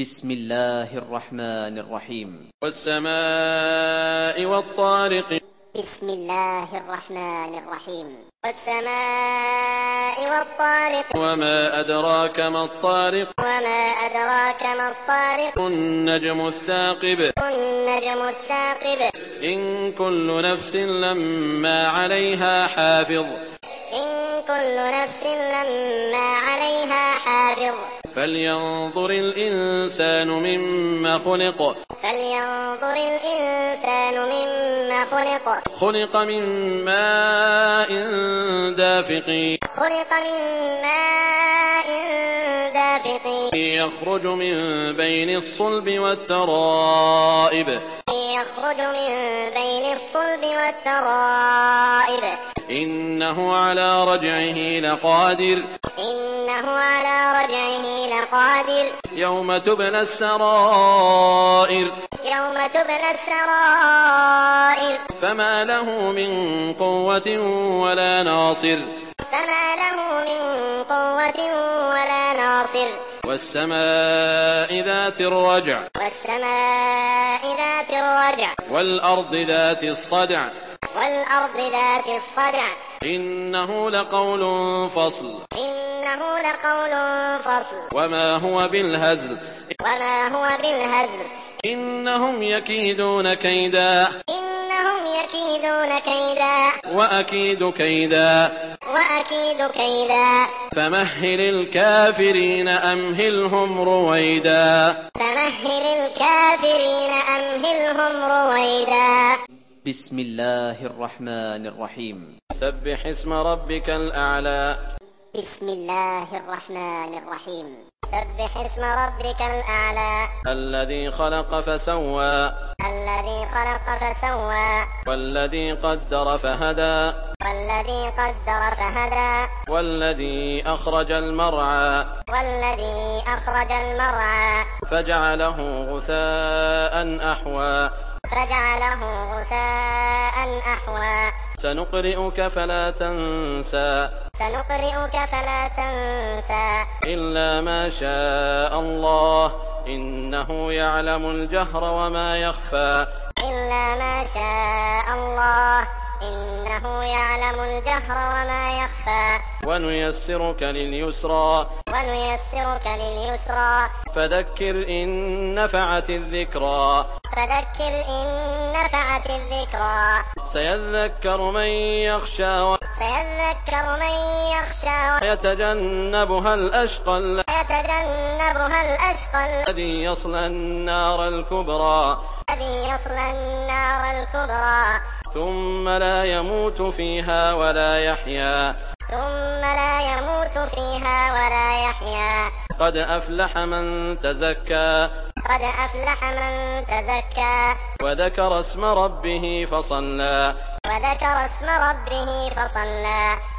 بسم الله الرحمن الرحيم. والسماء والطارق. بسم الله الرحمن الرحيم. والسماء والطارق. وما أدراك ما الطارق. وما أدراك ما الطارق. النجم الثاقب. النجم الثاقب. إن كل نفس لما عليها حافظ. إن كل نفس لما عليها حافظ. فلينظر الإنسان مما خلق. فلينظر الإنسان مما خلق. خلق من ماء دافق. خلق من ماء دافق. يخرج من بين الصلب والترائب. يخرج من بين الصلب والترائب. إنه على رجعه لقادر. إنه على رجعه لقادر. يوم تبلى السرائر. يوم تبلى السرائر. فما له من قوة ولا ناصر. فما له من قوة ولا ناصر. والسماء ذات الرجع. والسماء ذات الرجع. والأرض ذات الصدع. والأرض ذات الصدع. إنه لقول فصل. إنه لقول فصل. وما هو بالهزل. وما هو بالهزل. إنهم يكيدون كيدا. إنهم يكيدون كيدا. وأكيد كيدا. وأكيد كيدا. فمهل الكافرين أمهلهم رويدا. فمهل الكافرين أمهلهم رويدا. بسم الله الرحمن الرحيم. سبح اسم ربك الأعلى. بسم الله الرحمن الرحيم. سبح اسم ربك الأعلى. الذي خلق فسوى. الذي خلق فسوى. والذي قدر فهدى. والذي قدر فهدى. والذي أخرج المرعى. والذي أخرج المرعى. فجعله غثاء أحوى. فجعله غثاء أحوى. سنقرئك فلا تنسى. سنقرئك فلا تنسى. إلا ما شاء الله إنه يعلم الجهر وما يخفى. إلا ما شاء الله إنه يعلم الجهر وما يخفى. ونيسرك لليسرى. ونيسرك لليسرى. فذكر إن نفعت الذكرى. فذكر إن نفعت الذكرى. سيذكر من يخشى. سيذكر من يخشى. ويتجنبها الأشقى. يتجنبها الأشقى. الذي يصلى النار الكبرى. الذي يصلى النار الكبرى. ثم لا يموت فيها ولا يحيا. ثم لا يموت فيها ولا يحيا. قد أفلح من تزكى. قد أفلح من تزكى. وذكر اسم ربه فصلى. وذكر اسم ربه فصلى.